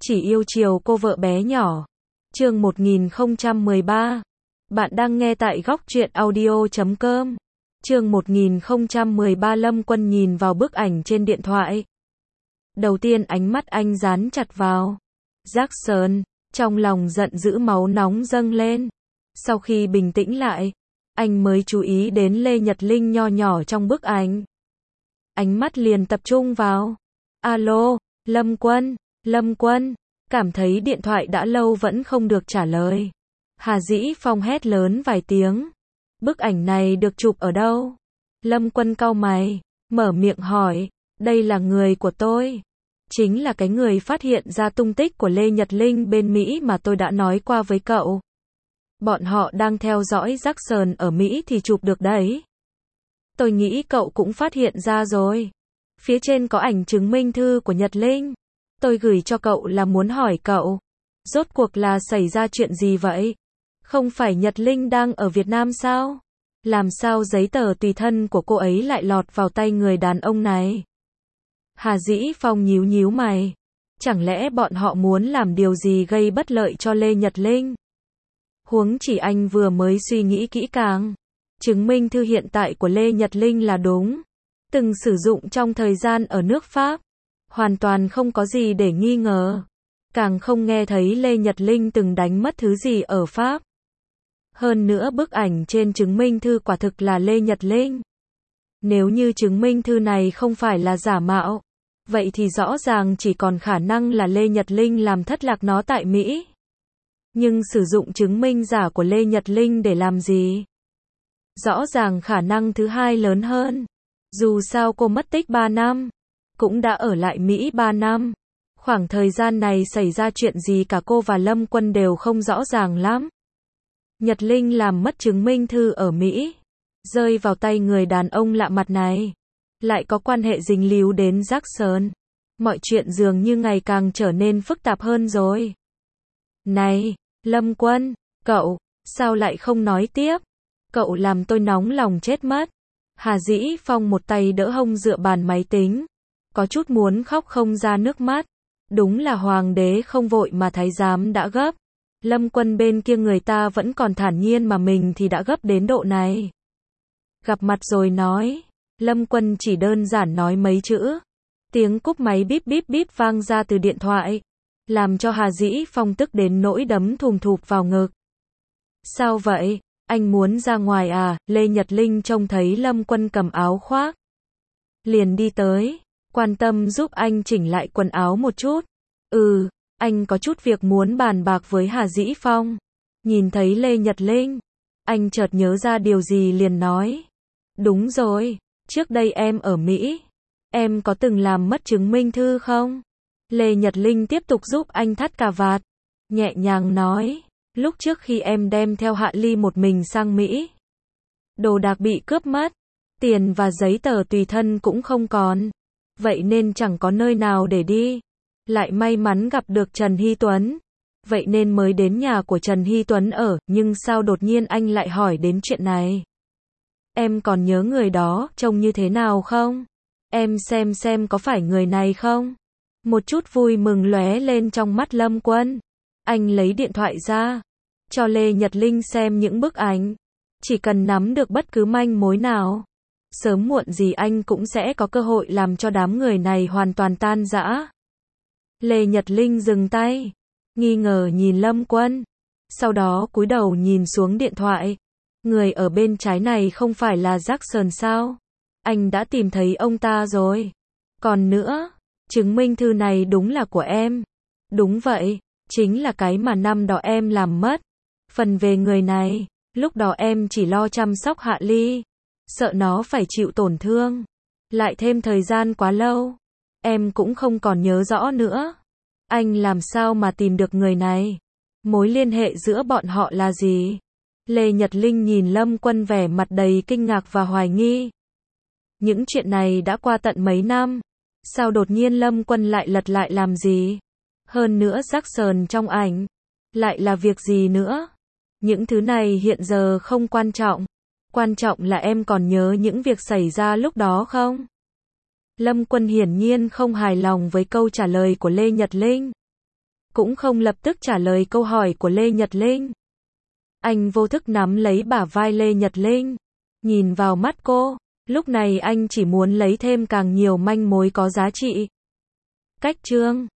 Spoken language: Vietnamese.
Chỉ yêu chiều cô vợ bé nhỏ. Chương 1013. Bạn đang nghe tại góc truyện audio.com. Chương 1013. Lâm Quân nhìn vào bức ảnh trên điện thoại. Đầu tiên ánh mắt anh dán chặt vào Jackson, trong lòng giận dữ máu nóng dâng lên. Sau khi bình tĩnh lại, anh mới chú ý đến Lê Nhật Linh nho nhỏ trong bức ảnh. Ánh mắt liền tập trung vào. Alo, Lâm Quân, cảm thấy điện thoại đã lâu vẫn không được trả lời. Hà Dĩ Phong hét lớn vài tiếng. Bức ảnh này được chụp ở đâu? Lâm Quân cau mày, mở miệng hỏi, đây là người của tôi. Chính là cái người phát hiện ra tung tích của Lê Nhật Linh bên Mỹ mà tôi đã nói qua với cậu. Bọn họ đang theo dõi Jackson ở Mỹ thì chụp được đấy. Tôi nghĩ cậu cũng phát hiện ra rồi. Phía trên có ảnh chứng minh thư của Nhật Linh. Tôi gửi cho cậu là muốn hỏi cậu, rốt cuộc là xảy ra chuyện gì vậy? Không phải Nhật Linh đang ở Việt Nam sao? Làm sao giấy tờ tùy thân của cô ấy lại lọt vào tay người đàn ông này? Hà Dĩ Phong nhíu nhíu mày. Chẳng lẽ bọn họ muốn làm điều gì gây bất lợi cho Lê Nhật Linh? Huống chỉ anh vừa mới suy nghĩ kỹ càng. Chứng minh thư hiện tại của Lê Nhật Linh là đúng. Từng sử dụng trong thời gian ở nước Pháp. Hoàn toàn không có gì để nghi ngờ. Càng không nghe thấy Lê Nhật Linh từng đánh mất thứ gì ở Pháp. Hơn nữa bức ảnh trên chứng minh thư quả thực là Lê Nhật Linh. Nếu như chứng minh thư này không phải là giả mạo, vậy thì rõ ràng chỉ còn khả năng là Lê Nhật Linh làm thất lạc nó tại Mỹ. Nhưng sử dụng chứng minh giả của Lê Nhật Linh để làm gì? Rõ ràng khả năng thứ hai lớn hơn. Dù sao cô mất tích 3 năm. Cũng đã ở lại Mỹ 3 năm. Khoảng thời gian này xảy ra chuyện gì cả cô và Lâm Quân đều không rõ ràng lắm. Nhật Linh làm mất chứng minh thư ở Mỹ, rơi vào tay người đàn ông lạ mặt này, lại có quan hệ dính líu đến Jackson. Mọi chuyện dường như ngày càng trở nên phức tạp hơn rồi. Này, Lâm Quân, cậu, sao lại không nói tiếp? Cậu làm tôi nóng lòng chết mất. Hà Dĩ Phong một tay đỡ hông dựa bàn máy tính. Có chút muốn khóc không ra nước mắt. Đúng là hoàng đế không vội mà thái giám đã gấp. Lâm Quân bên kia người ta vẫn còn thản nhiên mà mình thì đã gấp đến độ này. Gặp mặt rồi nói. Lâm Quân chỉ đơn giản nói mấy chữ. Tiếng cúp máy bíp bíp bíp vang ra từ điện thoại. Làm cho Hà Dĩ Phong tức đến nỗi đấm thùm thụp vào ngực. Sao vậy? Anh muốn ra ngoài à? Lê Nhật Linh trông thấy Lâm Quân cầm áo khoác. Liền đi tới. Quan tâm giúp anh chỉnh lại quần áo một chút. Anh có chút việc muốn bàn bạc với Hà Dĩ Phong. Nhìn thấy Lê Nhật Linh, anh chợt nhớ ra điều gì liền nói. Đúng rồi, trước đây em ở Mỹ. Em có từng làm mất chứng minh thư không? Lê Nhật Linh tiếp tục giúp anh thắt cà vạt. Nhẹ nhàng nói, lúc trước khi em đem theo Hạ Ly một mình sang Mỹ. Đồ đạc bị cướp mất, tiền và giấy tờ tùy thân cũng không còn. Vậy nên chẳng có nơi nào để đi. Lại may mắn gặp được Trần Hy Tuấn. Vậy nên mới đến nhà của Trần Hy Tuấn ở, nhưng sao đột nhiên anh lại hỏi đến chuyện này? Em còn nhớ người đó, trông như thế nào không? Em xem có phải người này không? Một chút vui mừng lóe lên trong mắt Lâm Quân. Anh lấy điện thoại ra, cho Lê Nhật Linh xem những bức ảnh. Chỉ cần nắm được bất cứ manh mối nào, sớm muộn gì anh cũng sẽ có cơ hội làm cho đám người này hoàn toàn tan rã. Lê Nhật Linh dừng tay, nghi ngờ nhìn Lâm Quân, sau đó cúi đầu nhìn xuống điện thoại. Người ở bên trái này không phải là Jackson sao? Anh đã tìm thấy ông ta rồi. Còn nữa, chứng minh thư này đúng là của em. Đúng vậy, chính là cái mà năm đó em làm mất. Phần về người này, lúc đó em chỉ lo chăm sóc Hạ Ly, sợ nó phải chịu tổn thương. Lại thêm thời gian quá lâu, em cũng không còn nhớ rõ nữa. Anh làm sao mà tìm được người này? Mối liên hệ giữa bọn họ là gì? Lê Nhật Linh nhìn Lâm Quân vẻ mặt đầy kinh ngạc và hoài nghi. Những chuyện này đã qua tận mấy năm. Sao đột nhiên Lâm Quân lại lật lại làm gì? Hơn nữa Jackson trong ảnh. Lại là việc gì nữa? Những thứ này hiện giờ không quan trọng. Quan trọng là em còn nhớ những việc xảy ra lúc đó không? Lâm Quân hiển nhiên không hài lòng với câu trả lời của Lê Nhật Linh. cũng không lập tức trả lời câu hỏi của Lê Nhật Linh. Anh vô thức nắm lấy bả vai Lê Nhật Linh, nhìn vào mắt cô, lúc này anh chỉ muốn lấy thêm càng nhiều manh mối có giá trị. Cách chương